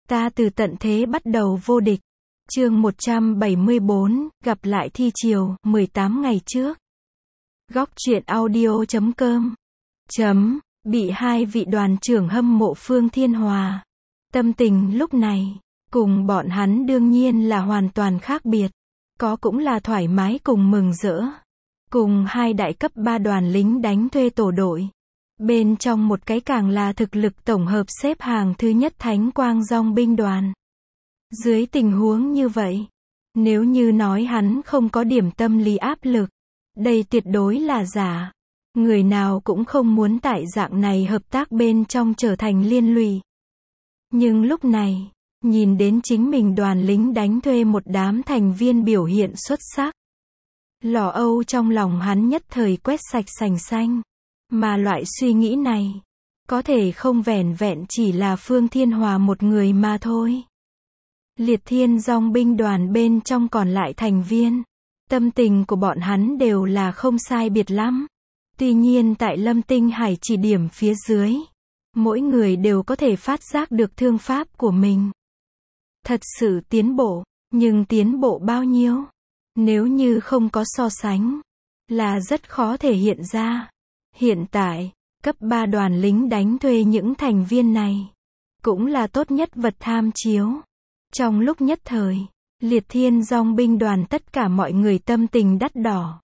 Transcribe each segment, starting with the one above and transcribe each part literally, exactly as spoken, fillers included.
Ta từ tận thế bắt đầu vô địch. Chương một trăm bảy mươi bốn, gặp lại thi chiều, mười tám ngày trước. Góc truyện audio chấm com. Chấm, bị hai vị đoàn trưởng hâm mộ Phương Thiên Hòa. Tâm tình lúc này, cùng bọn hắn đương nhiên là hoàn toàn khác biệt. Có cũng là thoải mái cùng mừng rỡ. Cùng hai đại cấp ba đoàn lính đánh thuê tổ đội. Bên trong một cái càng là thực lực tổng hợp xếp hàng thứ nhất Thánh Quang Dong binh đoàn. Dưới tình huống như vậy, nếu như nói hắn không có điểm tâm lý áp lực, đây tuyệt đối là giả. Người nào cũng không muốn tại dạng này hợp tác bên trong trở thành liên lụy. Nhưng lúc này, nhìn đến chính mình đoàn lính đánh thuê một đám thành viên biểu hiện xuất sắc. Lò âu trong lòng hắn nhất thời quét sạch sành xanh. Mà loại suy nghĩ này, có thể không vẻn vẹn chỉ là Phương Thiên Hòa một người mà thôi. Liệt Thiên Dong binh đoàn bên trong còn lại thành viên, tâm tình của bọn hắn đều là không sai biệt lắm. Tuy nhiên tại Lâm Tinh Hải chỉ điểm phía dưới, mỗi người đều có thể phát giác được thương pháp của mình. Thật sự tiến bộ, nhưng tiến bộ bao nhiêu? Nếu như không có so sánh, là rất khó thể hiện ra. Hiện tại, cấp ba đoàn lính đánh thuê những thành viên này, cũng là tốt nhất vật tham chiếu. Trong lúc nhất thời, Liệt Thiên Dong binh đoàn tất cả mọi người tâm tình đắt đỏ.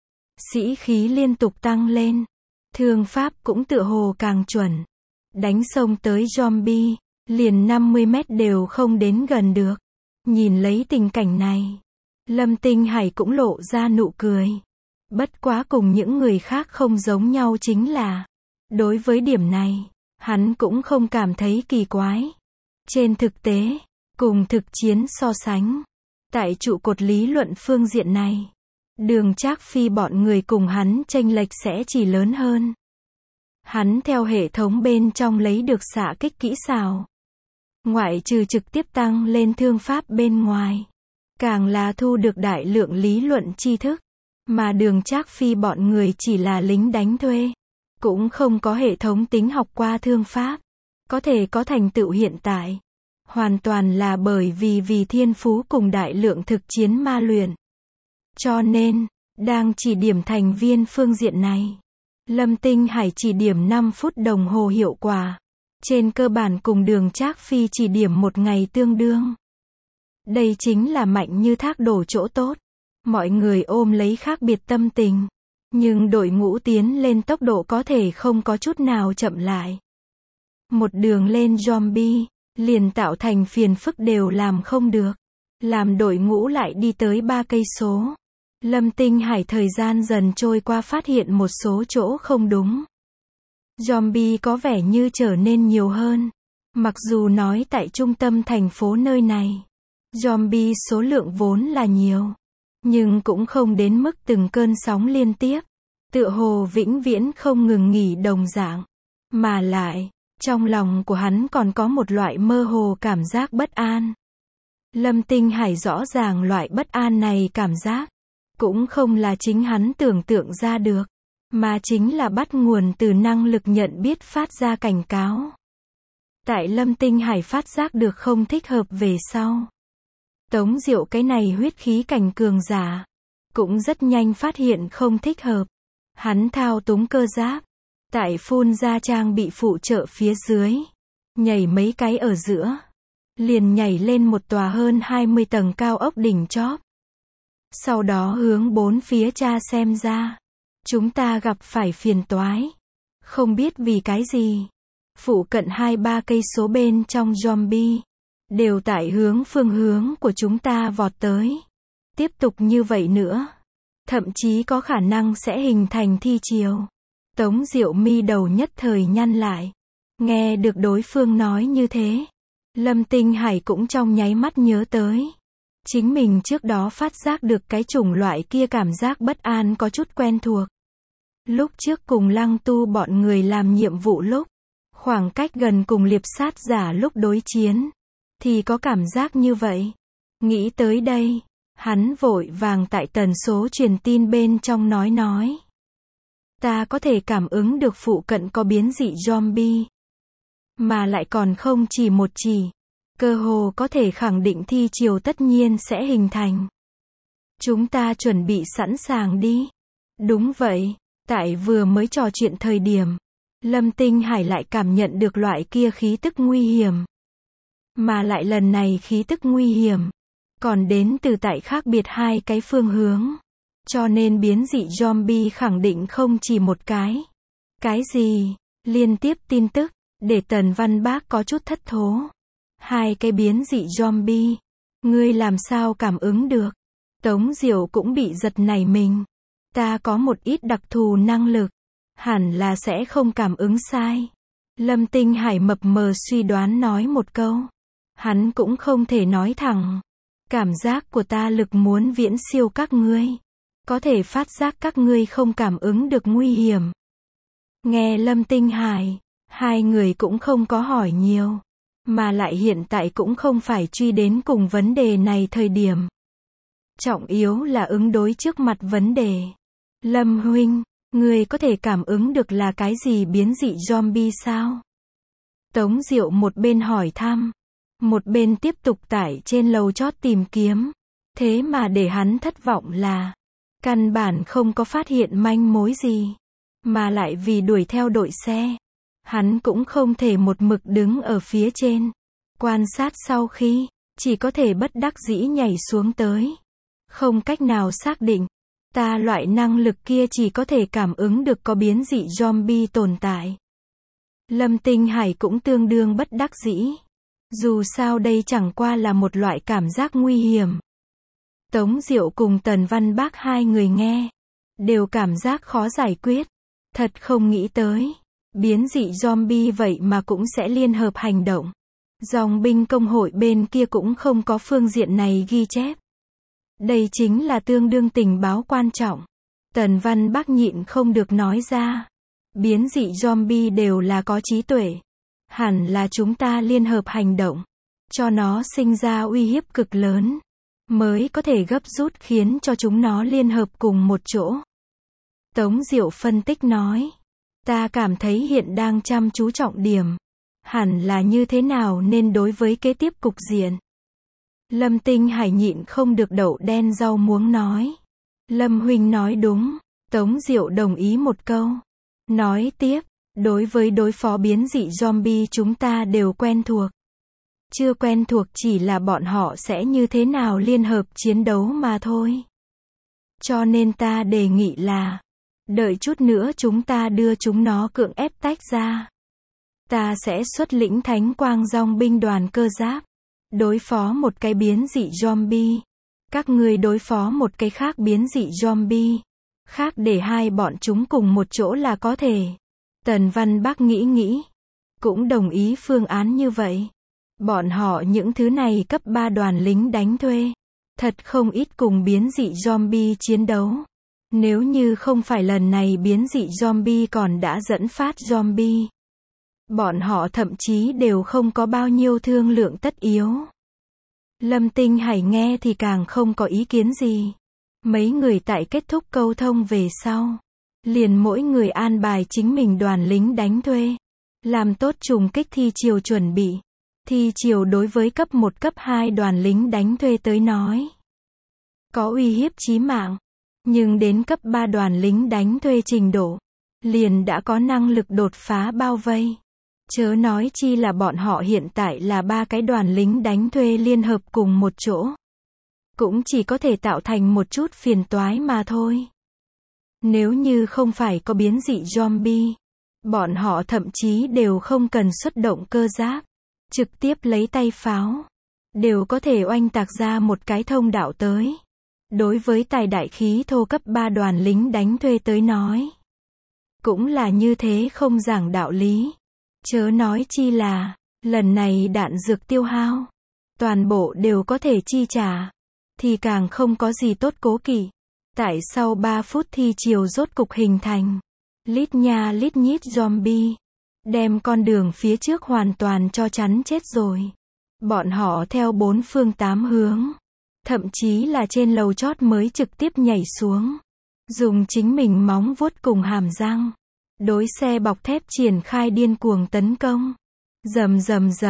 Sĩ khí liên tục tăng lên, thương pháp cũng tựa hồ càng chuẩn. Đánh xông tới zombie, liền năm mươi mét đều không đến gần được. Nhìn lấy tình cảnh này, Lâm Tinh Hải cũng lộ ra nụ cười. Bất quá cùng những người khác không giống nhau chính là, đối với điểm này, hắn cũng không cảm thấy kỳ quái. Trên thực tế, cùng thực chiến so sánh, tại trụ cột lý luận phương diện này, Đường Trác Phi bọn người cùng hắn chênh lệch sẽ chỉ lớn hơn. Hắn theo hệ thống bên trong lấy được xạ kích kỹ xảo, ngoại trừ trực tiếp tăng lên thương pháp bên ngoài, càng là thu được đại lượng lý luận tri thức. Mà Đường Trác Phi bọn người chỉ là lính đánh thuê, cũng không có hệ thống tính học qua thương pháp, có thể có thành tựu hiện tại, hoàn toàn là bởi vì vì thiên phú cùng đại lượng thực chiến ma luyện. Cho nên, đang chỉ điểm thành viên phương diện này, Lâm Tinh Hải chỉ điểm năm phút đồng hồ hiệu quả, trên cơ bản cùng Đường Trác Phi chỉ điểm một ngày tương đương. Đây chính là mạnh như thác đổ chỗ tốt. Mọi người ôm lấy khác biệt tâm tình, nhưng đội ngũ tiến lên tốc độ có thể không có chút nào chậm lại. Một đường lên zombie, liền tạo thành phiền phức đều làm không được. Làm đội ngũ lại đi tới ba cây số. Lâm Tinh Hải thời gian dần trôi qua phát hiện một số chỗ không đúng. Zombie có vẻ như trở nên nhiều hơn. Mặc dù nói tại trung tâm thành phố nơi này, zombie số lượng vốn là nhiều, nhưng cũng không đến mức từng cơn sóng liên tiếp, tựa hồ vĩnh viễn không ngừng nghỉ đồng dạng. Mà lại, trong lòng của hắn còn có một loại mơ hồ cảm giác bất an. Lâm Tinh Hải rõ ràng loại bất an này cảm giác, cũng không là chính hắn tưởng tượng ra được, mà chính là bắt nguồn từ năng lực nhận biết phát ra cảnh cáo. Tại Lâm Tinh Hải phát giác được không thích hợp về sau, Tống Diệu cái này huyết khí cảnh cường giả, cũng rất nhanh phát hiện không thích hợp. Hắn thao túng cơ giáp, tại phun ra trang bị phụ trợ phía dưới, nhảy mấy cái ở giữa, liền nhảy lên một tòa hơn hai mươi tầng cao ốc đỉnh chóp. Sau đó hướng bốn phía tra xem ra, chúng ta gặp phải phiền toái. Không biết vì cái gì, phụ cận hai ba cây số bên trong zombie đều tại hướng phương hướng của chúng ta vọt tới. Tiếp tục như vậy nữa, thậm chí có khả năng sẽ hình thành thi chiều. Tống Diệu mi đầu nhất thời nhăn lại. Nghe được đối phương nói như thế, Lâm Tinh Hải cũng trong nháy mắt nhớ tới. Chính mình trước đó phát giác được cái chủng loại kia cảm giác bất an có chút quen thuộc. Lúc trước cùng Lăng Tu bọn người làm nhiệm vụ lúc, khoảng cách gần cùng liệp sát giả lúc đối chiến, thì có cảm giác như vậy. Nghĩ tới đây, hắn vội vàng tại tần số truyền tin bên trong nói nói. Ta có thể cảm ứng được phụ cận có biến dị zombie. Mà lại còn không chỉ một chỉ. Cơ hồ có thể khẳng định thi chiều tất nhiên sẽ hình thành. Chúng ta chuẩn bị sẵn sàng đi. Đúng vậy, tại vừa mới trò chuyện thời điểm, Lâm Tinh Hải lại cảm nhận được loại kia khí tức nguy hiểm. Mà lại lần này khí tức nguy hiểm, còn đến từ tại khác biệt hai cái phương hướng. Cho nên biến dị zombie khẳng định không chỉ một cái. Cái gì? Liên tiếp tin tức, để Tần Văn Bác có chút thất thố. Hai cái biến dị zombie. Ngươi làm sao cảm ứng được? Tống Diệu cũng bị giật nảy mình. Ta có một ít đặc thù năng lực. Hẳn là sẽ không cảm ứng sai. Lâm Tinh Hải mập mờ suy đoán nói một câu. Hắn cũng không thể nói thẳng. Cảm giác của ta lực muốn viễn siêu các ngươi. Có thể phát giác các ngươi không cảm ứng được nguy hiểm. Nghe Lâm Tinh Hải, hai người cũng không có hỏi nhiều. Mà lại hiện tại cũng không phải truy đến cùng vấn đề này thời điểm. Trọng yếu là ứng đối trước mặt vấn đề. Lâm huynh, ngươi có thể cảm ứng được là cái gì biến dị zombie sao? Tống Diệu một bên hỏi thăm, một bên tiếp tục tải trên lầu chót tìm kiếm. Thế mà để hắn thất vọng là, căn bản không có phát hiện manh mối gì. Mà lại vì đuổi theo đội xe, hắn cũng không thể một mực đứng ở phía trên. Quan sát sau khi, chỉ có thể bất đắc dĩ nhảy xuống tới. Không cách nào xác định. Ta loại năng lực kia chỉ có thể cảm ứng được có biến dị zombie tồn tại. Lâm Tinh Hải cũng tương đương bất đắc dĩ. Dù sao đây chẳng qua là một loại cảm giác nguy hiểm. Tống Diệu cùng Tần Văn Bác hai người nghe, đều cảm giác khó giải quyết. Thật không nghĩ tới, biến dị zombie vậy mà cũng sẽ liên hợp hành động. Dòng binh công hội bên kia cũng không có phương diện này ghi chép. Đây chính là tương đương tình báo quan trọng. Tần Văn Bác nhịn không được nói ra. Biến dị zombie đều là có trí tuệ. Hẳn là chúng ta liên hợp hành động, cho nó sinh ra uy hiếp cực lớn, mới có thể gấp rút khiến cho chúng nó liên hợp cùng một chỗ. Tống Diệu phân tích nói. Ta cảm thấy hiện đang chăm chú trọng điểm. Hẳn là như thế nào nên đối với kế tiếp cục diện. Lâm Tinh Hải nhịn không được đậu đen rau muống nói. Lâm huynh nói đúng. Tống Diệu đồng ý một câu. Nói tiếp, đối với đối phó biến dị zombie chúng ta đều quen thuộc. Chưa quen thuộc chỉ là bọn họ sẽ như thế nào liên hợp chiến đấu mà thôi. Cho nên ta đề nghị là, đợi chút nữa chúng ta đưa chúng nó cưỡng ép tách ra. Ta sẽ xuất lĩnh Thánh Quang Dòng binh đoàn cơ giáp, đối phó một cái biến dị zombie. Các ngươi đối phó một cái khác biến dị zombie. Khác để hai bọn chúng cùng một chỗ là có thể. Tần Văn Bác nghĩ nghĩ, cũng đồng ý phương án như vậy. Bọn họ những thứ này cấp ba đoàn lính đánh thuê, thật không ít cùng biến dị zombie chiến đấu. Nếu như không phải lần này biến dị zombie còn đã dẫn phát zombie, bọn họ thậm chí đều không có bao nhiêu thương lượng tất yếu. Lâm Tinh Hải nghe thì càng không có ý kiến gì. Mấy người tại kết thúc câu thông về sau, liền mỗi người an bài chính mình đoàn lính đánh thuê, làm tốt trùng kích thi chiều chuẩn bị. Thi chiều đối với cấp một cấp hai đoàn lính đánh thuê tới nói, có uy hiếp chí mạng. Nhưng đến cấp ba đoàn lính đánh thuê trình độ, liền đã có năng lực đột phá bao vây. Chớ nói chi là bọn họ hiện tại là ba cái đoàn lính đánh thuê liên hợp cùng một chỗ. Cũng chỉ có thể tạo thành một chút phiền toái mà thôi. Nếu như không phải có biến dị zombie, bọn họ thậm chí đều không cần xuất động cơ giáp. Trực tiếp lấy tay pháo, đều có thể oanh tạc ra một cái thông đạo tới. Đối với tài đại khí thô cấp ba đoàn lính đánh thuê tới nói, cũng là như thế không giảng đạo lý. Chớ nói chi là, lần này đạn dược tiêu hao, toàn bộ đều có thể chi trả, thì càng không có gì tốt cố kỵ. Tại sau ba phút thi chiều rốt cục hình thành, lít nha lít nhít zombie, đem con đường phía trước hoàn toàn cho chắn chết rồi. Bọn họ theo bốn phương tám hướng, thậm chí là trên lầu chót mới trực tiếp nhảy xuống, dùng chính mình móng vuốt cùng hàm răng, đối xe bọc thép triển khai điên cuồng tấn công. Rầm rầm rầm,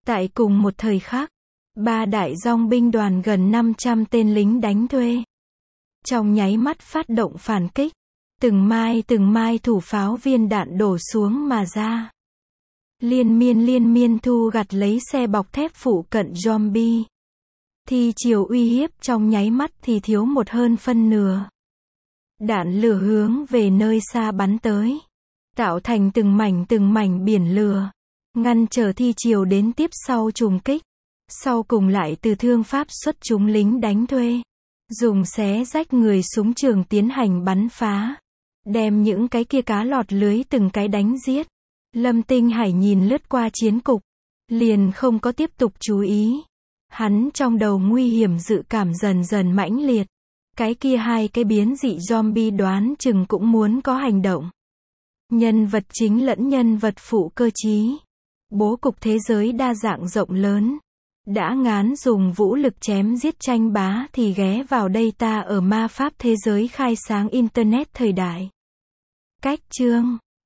Tại cùng một thời khắc, ba đại dòng binh đoàn gần năm trăm tên lính đánh thuê. Trong nháy mắt phát động phản kích, từng mai từng mai thủ pháo viên đạn đổ xuống mà ra. Liên miên liên miên thu gặt lấy xe bọc thép phụ cận zombie. Thi chiều uy hiếp trong nháy mắt thì thiếu một hơn phân nửa. Đạn lửa hướng về nơi xa bắn tới, tạo thành từng mảnh từng mảnh biển lửa, ngăn trở thi chiều đến tiếp sau trùng kích. Sau cùng lại từ thương pháp xuất chúng lính đánh thuê, dùng xé rách người súng trường tiến hành bắn phá, đem những cái kia cá lọt lưới từng cái đánh giết. Lâm Tinh Hải nhìn lướt qua chiến cục, liền không có tiếp tục chú ý. Hắn trong đầu nguy hiểm dự cảm dần dần mãnh liệt. Cái kia hai cái biến dị zombie đoán chừng cũng muốn có hành động. Nhân vật chính lẫn nhân vật phụ cơ trí. Bố cục thế giới đa dạng rộng lớn. Đã ngán dùng vũ lực chém giết tranh bá thì ghé vào đây ta ở ma pháp thế giới khai sáng Internet thời đại. Cách chương